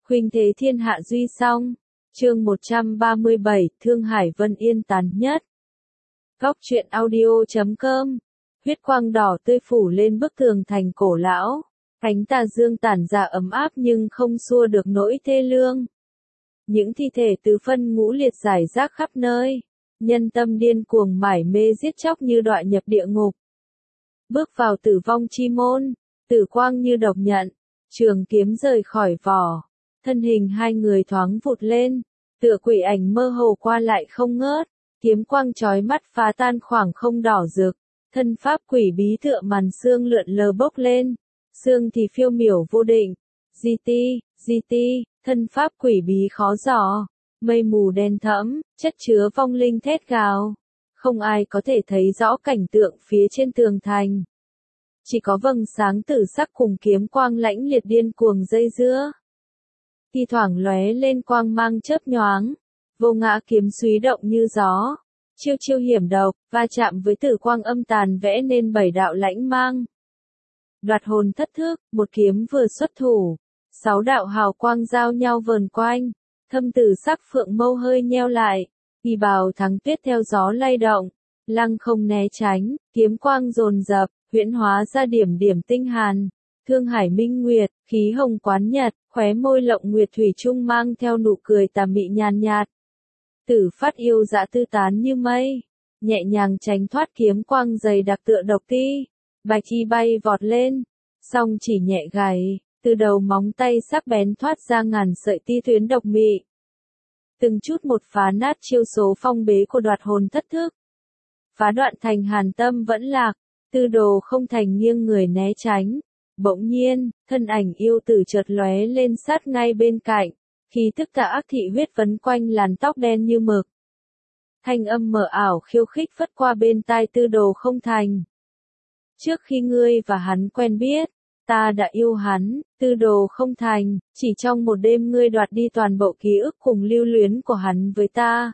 Khuynh thế thiên hạ duy song. Chương 137, Thương Hải Vân Yên tàn nhất. Góc truyện audio.com. Huyết quang đỏ tươi phủ lên bức tường thành cổ lão. Ánh tà dương tản ra ấm áp nhưng không xua được nỗi thê lương. Những thi thể tứ phân ngũ liệt rải rác khắp nơi. Nhân tâm điên cuồng mải mê giết chóc như đọa nhập địa ngục. Bước vào tử vong chi môn, tử quang như độc nhận, trường kiếm rời khỏi vỏ. Thân hình hai người thoáng vụt lên, tựa quỷ ảnh mơ hồ qua lại không ngớt, kiếm quang chói mắt phá tan khoảng không đỏ rực, thân pháp quỷ bí tựa màn sương lượn lờ bốc lên, sương thì phiêu miểu vô định, GT, thân pháp quỷ bí khó dò, mây mù đen thẫm, chất chứa vong linh thét gào, không ai có thể thấy rõ cảnh tượng phía trên tường thành. Chỉ có vầng sáng tử sắc cùng kiếm quang lãnh liệt điên cuồng dây dưa. Thi thoảng lóe lên quang mang chớp nhoáng, vô ngã kiếm súy động như gió, chiêu chiêu hiểm độc, va chạm với tử quang âm tàn vẽ nên bảy đạo lãnh mang. Đoạt hồn thất thức, một kiếm vừa xuất thủ, sáu đạo hào quang giao nhau vờn quanh, thâm tử sắc phượng mâu hơi nheo lại, y bào thắng tuyết theo gió lay động, lăng không né tránh, kiếm quang dồn dập, huyễn hóa ra điểm điểm tinh hàn. Thương Hải minh nguyệt, khí hồng quán nhật, khóe môi lộng nguyệt thủy chung mang theo nụ cười tà mị nhàn nhạt. Tử phát yêu dã tư tán như mây, nhẹ nhàng tránh thoát kiếm quang dày đặc tựa độc ti, bạch chi bay vọt lên, song chỉ nhẹ gảy, từ đầu móng tay sắc bén thoát ra ngàn sợi ti tuyến độc mị. Từng chút một phá nát chiêu số phong bế của đoạt hồn thất thức. Phá đoạn thành hàn tâm vẫn lạc, tư đồ không thành nghiêng người né tránh. Bỗng nhiên, thân ảnh yêu tử chợt lóe lên sát ngay bên cạnh, khí tức tà ác thị huyết vấn quanh làn tóc đen như mực. Thanh âm mờ ảo khiêu khích phất qua bên tai tư đồ không thành. Trước khi ngươi và hắn quen biết, ta đã yêu hắn, tư đồ không thành, chỉ trong một đêm ngươi đoạt đi toàn bộ ký ức cùng lưu luyến của hắn với ta.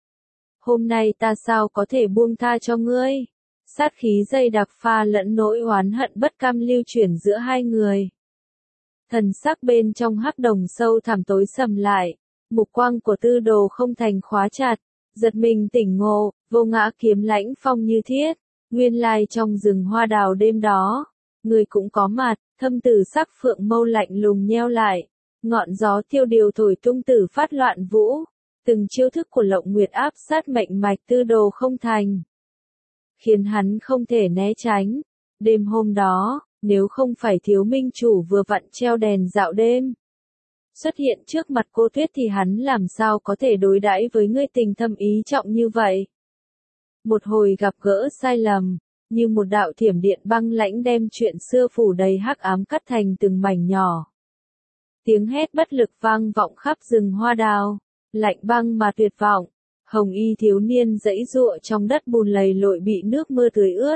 Hôm nay ta sao có thể buông tha cho ngươi? Sát khí dày đặc pha lẫn nỗi oán hận bất cam lưu chuyển giữa hai người. Thần sắc bên trong hắc đồng sâu thẳm tối sầm lại, mục quang của tư đồ không thành khóa chặt, giật mình tỉnh ngộ, vô ngã kiếm lãnh phong như thiết, nguyên lai trong rừng hoa đào đêm đó, người cũng có mặt, thâm tử sắc phượng mâu lạnh lùng nheo lại, ngọn gió tiêu điều thổi tung tử phát loạn vũ, từng chiêu thức của Lộng Nguyệt áp sát mệnh mạch tư đồ không thành. Khiến hắn không thể né tránh. Đêm hôm đó, nếu không phải thiếu minh chủ vừa vặn treo đèn dạo đêm xuất hiện trước mặt cô Tuyết thì hắn làm sao có thể đối đãi với ngươi tình thâm ý trọng như vậy. Một hồi gặp gỡ sai lầm, như một đạo thiểm điện băng lãnh đem chuyện xưa phủ đầy hắc ám cắt thành từng mảnh nhỏ. Tiếng hét bất lực vang vọng khắp rừng hoa đào, lạnh băng mà tuyệt vọng. Hồng y thiếu niên giãy giụa trong đất bùn lầy lội bị nước mưa tưới ướt.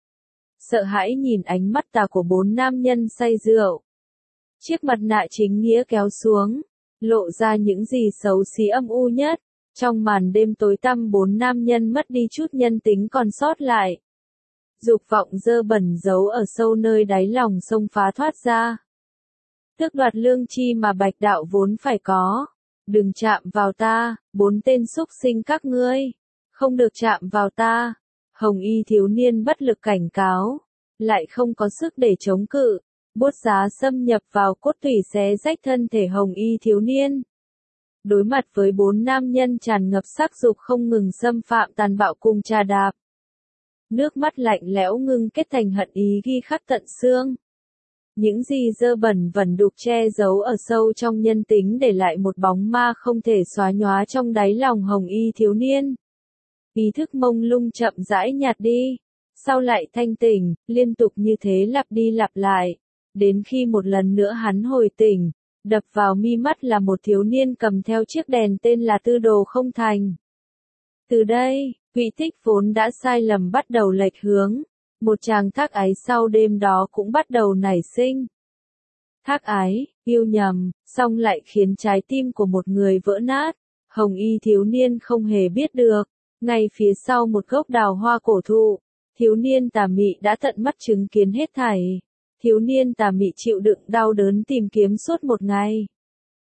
Sợ hãi nhìn ánh mắt tà của bốn nam nhân say rượu. Chiếc mặt nạ chính nghĩa kéo xuống, lộ ra những gì xấu xí âm u nhất. Trong màn đêm tối tăm bốn nam nhân mất đi chút nhân tính còn sót lại. Dục vọng dơ bẩn giấu ở sâu nơi đáy lòng xông phá thoát ra. Tước đoạt lương chi mà bạch đạo vốn phải có. Đừng chạm vào ta, bốn tên súc sinh các ngươi. Không được chạm vào ta. Hồng y thiếu niên bất lực cảnh cáo. Lại không có sức để chống cự. Bốt giá xâm nhập vào cốt tủy xé rách thân thể hồng y thiếu niên. Đối mặt với bốn nam nhân tràn ngập sắc dục không ngừng xâm phạm tàn bạo cùng trà đạp. Nước mắt lạnh lẽo ngưng kết thành hận ý ghi khắc tận xương. Những gì dơ bẩn vẩn đục che giấu ở sâu trong nhân tính để lại một bóng ma không thể xóa nhóa trong đáy lòng hồng y thiếu niên. Ý thức mông lung chậm rãi nhạt đi, sau lại thanh tỉnh, liên tục như thế lặp đi lặp lại, đến khi một lần nữa hắn hồi tỉnh, đập vào mi mắt là một thiếu niên cầm theo chiếc đèn tên là Tư Đồ không thành. Từ đây, quỹ tích vốn đã sai lầm bắt đầu lệch hướng. Một chàng thác ái sau đêm đó cũng bắt đầu nảy sinh. Thác ái, yêu nhầm, xong lại khiến trái tim của một người vỡ nát. Hồng y thiếu niên không hề biết được. Ngay phía sau một gốc đào hoa cổ thụ, thiếu niên tà mị đã tận mắt chứng kiến hết thảy. Thiếu niên tà mị chịu đựng đau đớn tìm kiếm suốt một ngày.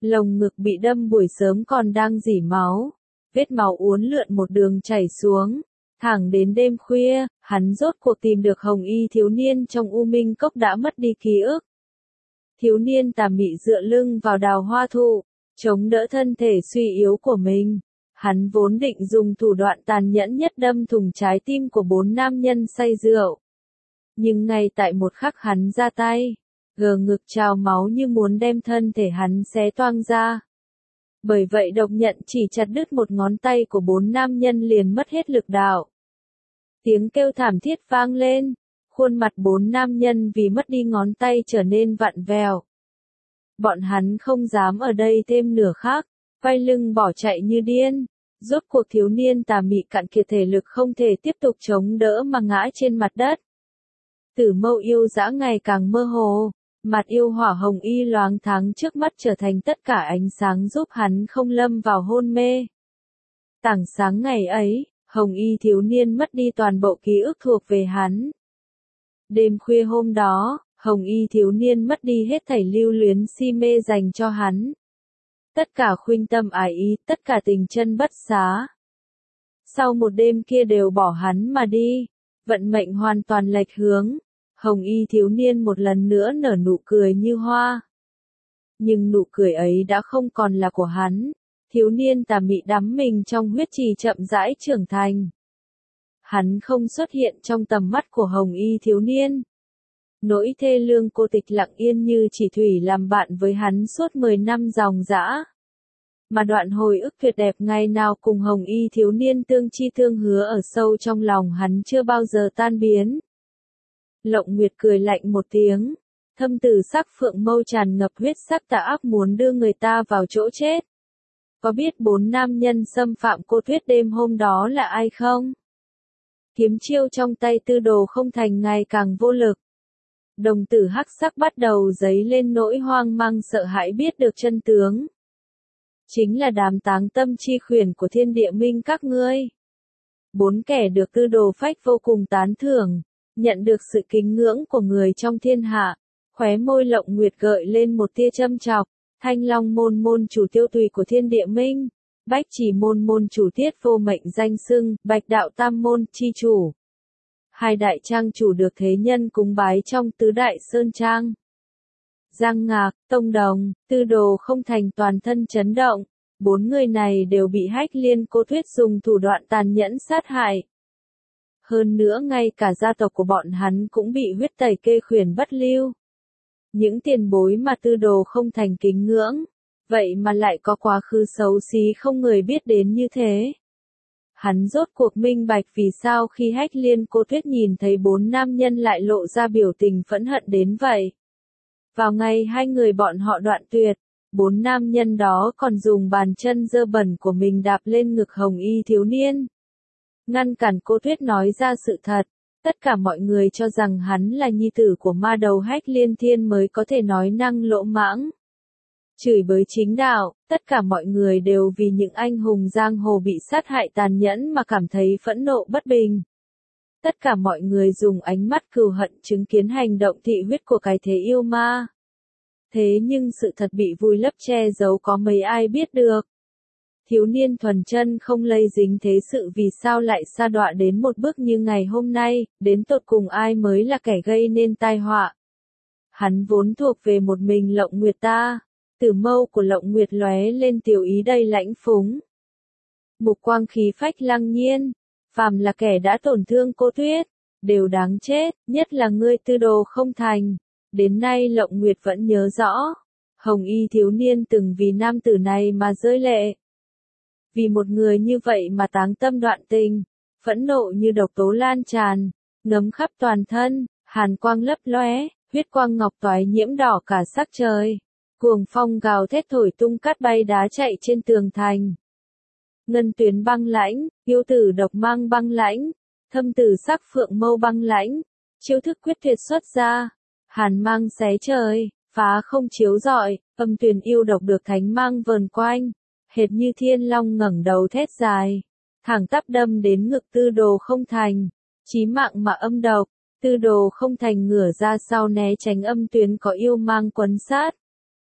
Lồng ngực bị đâm buổi sớm còn đang rỉ máu. Vết máu uốn lượn một đường chảy xuống. Thẳng đến đêm khuya, hắn rốt cuộc tìm được hồng y thiếu niên trong U Minh Cốc đã mất đi ký ức. Thiếu niên tà mị dựa lưng vào đào hoa thụ, chống đỡ thân thể suy yếu của mình. Hắn vốn định dùng thủ đoạn tàn nhẫn nhất đâm thủng trái tim của 4 nam nhân say rượu. Nhưng ngay tại một khắc hắn ra tay, gờ ngực trào máu như muốn đem thân thể hắn xé toang ra. Bởi vậy độc nhận chỉ chặt đứt một ngón tay của 4 nam nhân liền mất hết lực đạo. Tiếng kêu thảm thiết vang lên, khuôn mặt 4 nam nhân vì mất đi ngón tay trở nên vặn vẹo. Bọn hắn không dám ở đây thêm nửa khắc, quay lưng bỏ chạy như điên. Rốt cuộc thiếu niên tà mị cạn kiệt thể lực không thể tiếp tục chống đỡ mà ngã trên mặt đất. Tử Mâu yêu dã ngày càng mơ hồ, mặt yêu hỏa hồng y loáng thoáng trước mắt trở thành tất cả ánh sáng giúp hắn không lâm vào hôn mê. Tảng sáng ngày ấy, hồng y thiếu niên mất đi toàn bộ ký ức thuộc về hắn. Đêm khuya hôm đó, hồng y thiếu niên mất đi hết thảy lưu luyến si mê dành cho hắn. Tất cả khuynh tâm ái ý, tất cả tình chân bất xá. Sau một đêm kia đều bỏ hắn mà đi, vận mệnh hoàn toàn lệch hướng. Hồng y thiếu niên một lần nữa nở nụ cười như hoa. Nhưng nụ cười ấy đã không còn là của hắn. Thiếu niên tà mị đắm mình trong huyết trì chậm rãi trưởng thành. Hắn không xuất hiện trong tầm mắt của hồng y thiếu niên. Nỗi thê lương cô tịch lặng yên như chỉ thủy làm bạn với hắn suốt 10 năm dòng dã. Mà đoạn hồi ức tuyệt đẹp ngày nào cùng hồng y thiếu niên tương chi tương hứa ở sâu trong lòng hắn chưa bao giờ tan biến. Lộng Nguyệt cười lạnh một tiếng, thâm tử sắc phượng mâu tràn ngập huyết sắc tà ác muốn đưa người ta vào chỗ chết. Có biết 4 nam nhân xâm phạm cô Tuyết đêm hôm đó là ai không? Kiếm chiêu trong tay Tư Đồ Không Thành ngày càng vô lực. Đồng tử hắc sắc bắt đầu dấy lên nỗi hoang mang sợ hãi biết được chân tướng. Chính là đám táng tâm chi khuyển của Thiên Địa Minh các ngươi. 4 kẻ được Tư Đồ Phách vô cùng tán thưởng, nhận được sự kính ngưỡng của người trong thiên hạ. Khóe môi Lộng Nguyệt gợi lên một tia châm chọc. Thanh Long môn môn chủ Tiêu Tùy của Thiên Địa Minh, Bách Chỉ môn môn chủ Tiết Vô Mệnh danh xưng, Bạch Đạo Tam môn chi chủ. 2 đại trang chủ được thế nhân cúng bái trong tứ đại sơn trang. Giang Ngạc, Tông Đồng, Tư Đồ Không Thành toàn thân chấn động. 4 người này đều bị Hách Liên Cô Tuyết dùng thủ đoạn tàn nhẫn sát hại. Hơn nữa ngay cả gia tộc của bọn hắn cũng bị huyết tẩy kê khuyển bất lưu. Những tiền bối mà Tư Đồ Không Thành kính ngưỡng, vậy mà lại có quá khứ xấu xí không người biết đến như thế. Hắn rốt cuộc minh bạch vì sao khi Hách Liên Cô Tuyết nhìn thấy 4 nam nhân lại lộ ra biểu tình phẫn hận đến vậy. Vào ngày 2 người bọn họ đoạn tuyệt, 4 nam nhân đó còn dùng bàn chân dơ bẩn của mình đạp lên ngực hồng y thiếu niên. Ngăn cản Cô Tuyết nói ra sự thật. Tất cả mọi người cho rằng hắn là nhi tử của ma đầu Hách Liên Thiên mới có thể nói năng lỗ mãng. Chửi bới chính đạo, tất cả mọi người đều vì những anh hùng giang hồ bị sát hại tàn nhẫn mà cảm thấy phẫn nộ bất bình. Tất cả mọi người dùng ánh mắt cừu hận chứng kiến hành động thị huyết của cái thế yêu ma. Thế nhưng sự thật bị vùi lấp che giấu có mấy ai biết được. Thiếu niên thuần chân không lây dính thế sự vì sao lại sa đọa đến một bước như ngày hôm nay, đến tột cùng ai mới là kẻ gây nên tai họa. Hắn vốn thuộc về một mình Lộng Nguyệt ta. Tử mâu của Lộng Nguyệt lóe lên tiểu ý đầy lãnh phúng. Mục quang khí phách lăng nhiên, phàm là kẻ đã tổn thương cô Tuyết, đều đáng chết, nhất là ngươi Tư Đồ Không Thành. Đến nay Lộng Nguyệt vẫn nhớ rõ, hồng y thiếu niên từng vì nam tử này mà rơi lệ. Vì một người như vậy mà táng tâm đoạn tình, phẫn nộ như độc tố lan tràn, ngấm khắp toàn thân, hàn quang lấp lóe, huyết quang ngọc toái nhiễm đỏ cả sắc trời. Cuồng phong gào thét thổi tung cát bay đá chạy trên tường thành. Ngân tuyến băng lãnh, yêu tử độc mang băng lãnh, thâm tử sắc phượng mâu băng lãnh, chiêu thức quyết tuyệt xuất ra, hàn mang xé trời, phá không chiếu rọi, âm tuyền yêu độc được thánh mang vờn quanh, hệt như thiên long ngẩng đầu thét dài, thẳng tắp đâm đến ngực Tư Đồ Không Thành, chí mạng mà âm độc. Tư Đồ Không Thành ngửa ra sau né tránh âm tuyến có yêu mang quấn sát.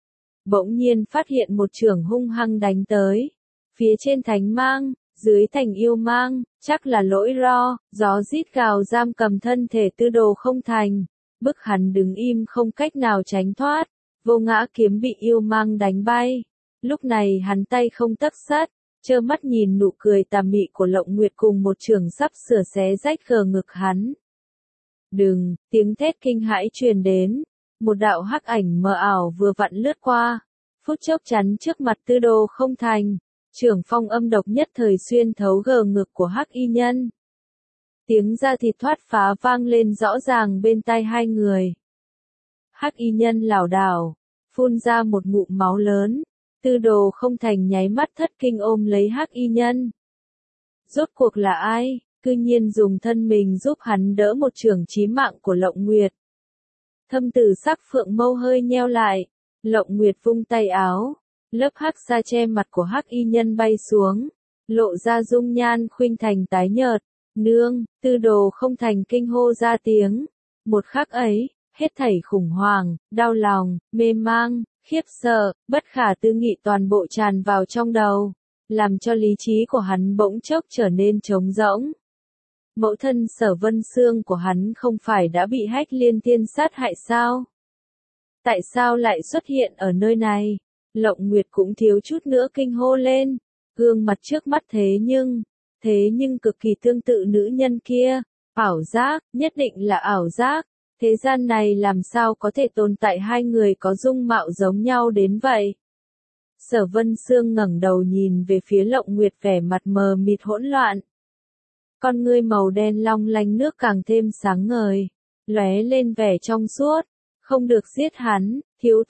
bỗng nhiên phát hiện một chưởng hung hăng đánh tới. Phía trên thánh mang, dưới thành yêu mang, chắc là lỗi ro, gió rít gào giam cầm thân thể Tư Đồ Không Thành, bức hắn đứng im không cách nào tránh thoát, vô ngã kiếm bị yêu mang đánh bay. Lúc này hắn tay không tấc sắt, trơ mắt nhìn nụ cười tà mị của Lộng Nguyệt cùng một chưởng sắp sửa xé rách gờ ngực hắn. Đừng, tiếng thét kinh hãi truyền đến, một đạo hắc ảnh mờ ảo vừa vặn lướt qua, phút chốc chắn trước mặt Tư Đồ Không Thành, chưởng phong âm độc nhất thời xuyên thấu gờ ngực của hắc y nhân. Tiếng da thịt thoát phá vang lên rõ ràng bên tai hai người. Hắc y nhân lảo đảo, phun ra một ngụm máu lớn, Tư Đồ Không Thành nháy mắt thất kinh ôm lấy hắc y nhân. Rốt cuộc là ai, cư nhiên dùng thân mình giúp hắn đỡ một chưởng chí mạng của Lộng Nguyệt. Thâm tử sắc phượng mâu hơi nheo lại, Lộng Nguyệt vung tay áo, lớp hắc sa che mặt của hắc y nhân bay xuống, lộ ra dung nhan khuynh thành tái nhợt. Nương, Tư Đồ Không Thành kinh hô ra tiếng. Một khắc ấy, hết thảy khủng hoảng, đau lòng, mê mang, khiếp sợ, bất khả tư nghị toàn bộ tràn vào trong đầu, làm cho lý trí của hắn bỗng chốc trở nên trống rỗng. Mẫu thân Sở Vân Xương của hắn không phải đã bị Hách Liên Tiên sát hại sao? Tại sao lại xuất hiện ở nơi này? Lộng Nguyệt cũng thiếu chút nữa kinh hô lên, gương mặt trước mắt thế nhưng cực kỳ tương tự nữ nhân kia. Ảo giác, nhất định là ảo giác. Thế gian này làm sao có thể tồn tại hai người có dung mạo giống nhau đến vậy? Sở Vân Xương ngẩng đầu nhìn về phía Lộng Nguyệt vẻ mặt mờ mịt hỗn loạn. Con ngươi màu đen long lanh nước càng thêm sáng ngời, lóe lên vẻ trong suốt. Không được giết hắn, thiếu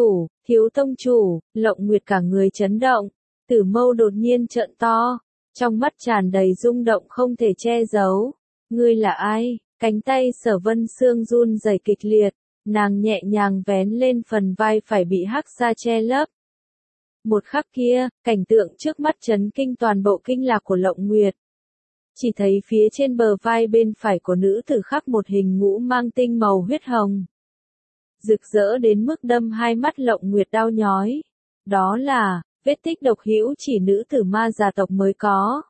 tông chủ, Lộng Nguyệt cả người chấn động, tử mâu đột nhiên trợn to, trong mắt tràn đầy rung động không thể che giấu. Ngươi là ai? Cánh tay Sở Vân Xương run rẩy kịch liệt, nàng nhẹ nhàng vén lên phần vai phải bị hắc sa che lấp. Một khắc kia, cảnh tượng trước mắt chấn kinh toàn bộ kinh lạc của Lộng Nguyệt. Chỉ thấy phía trên bờ vai bên phải của nữ tử khắc một hình ngũ mang tinh màu huyết hồng. Rực rỡ đến mức đâm hai mắt Lộng Nguyệt đau nhói. Đó là vết tích độc hữu chỉ nữ tử ma gia tộc mới có.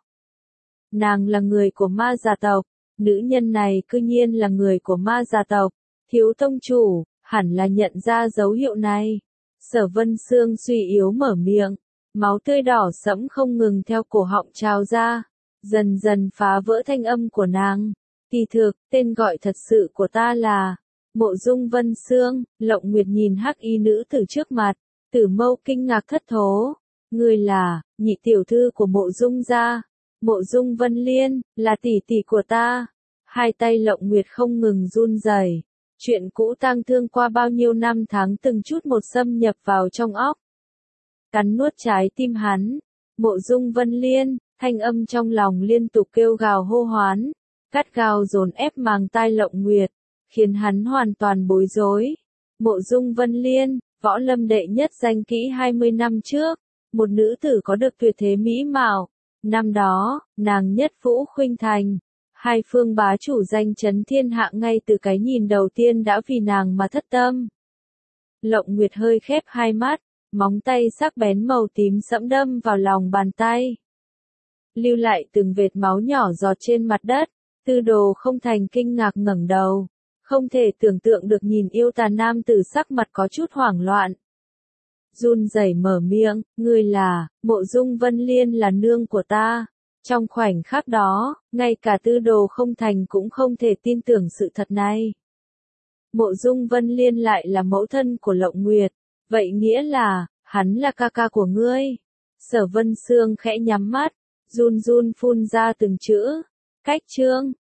Nàng là người của ma gia tộc, nữ nhân này cư nhiên là người của ma gia tộc. Thiếu tông chủ, hẳn là nhận ra dấu hiệu này. Sở Vân Xương suy yếu mở miệng, máu tươi đỏ sẫm không ngừng theo cổ họng trào ra, dần dần phá vỡ thanh âm của nàng. Kỳ thực, tên gọi thật sự của ta là Mộ Dung Vân Xương. Lộng Nguyệt nhìn hắc y nữ tử trước mặt, tử mâu kinh ngạc thất thố. Ngươi là nhị tiểu thư của Mộ Dung gia, Mộ Dung Vân Liên, là tỷ tỷ của ta. Hai tay Lộng Nguyệt không ngừng run rẩy. Chuyện cũ tang thương qua bao nhiêu năm tháng từng chút một xâm nhập vào trong óc. Cắn nuốt trái tim hắn. Mộ Dung Vân Liên, thanh âm trong lòng liên tục kêu gào hô hoán, gắt gao dồn ép màng tai Lộng Nguyệt, khiến hắn hoàn toàn bối rối. Mộ Dung Vân Liên, võ lâm đệ nhất danh kỹ 20 năm trước, một nữ tử có được tuyệt thế mỹ mạo. Năm đó, nàng nhất vũ khuynh thành. Hai phương bá chủ danh chấn thiên hạ ngay từ cái nhìn đầu tiên đã vì nàng mà thất tâm. Lộng Nguyệt hơi khép hai mắt, móng tay sắc bén màu tím sẫm đâm vào lòng bàn tay. Lưu lại từng vệt máu nhỏ giọt trên mặt đất, Tư Đồ Không Thành kinh ngạc ngẩng đầu, không thể tưởng tượng được nhìn yêu tà nam tử sắc mặt có chút hoảng loạn. Run rẩy mở miệng, ngươi là, Mộ Dung Vân Liên là nương của ta. Trong khoảnh khắc đó, ngay cả Tư Đồ Không Thành cũng không thể tin tưởng sự thật này. Mộ Dung Vân Liên lại là mẫu thân của Lộng Nguyệt, vậy nghĩa là, hắn là ca ca của ngươi. Sở Vân Xương khẽ nhắm mắt, run run phun ra từng chữ. Cách chương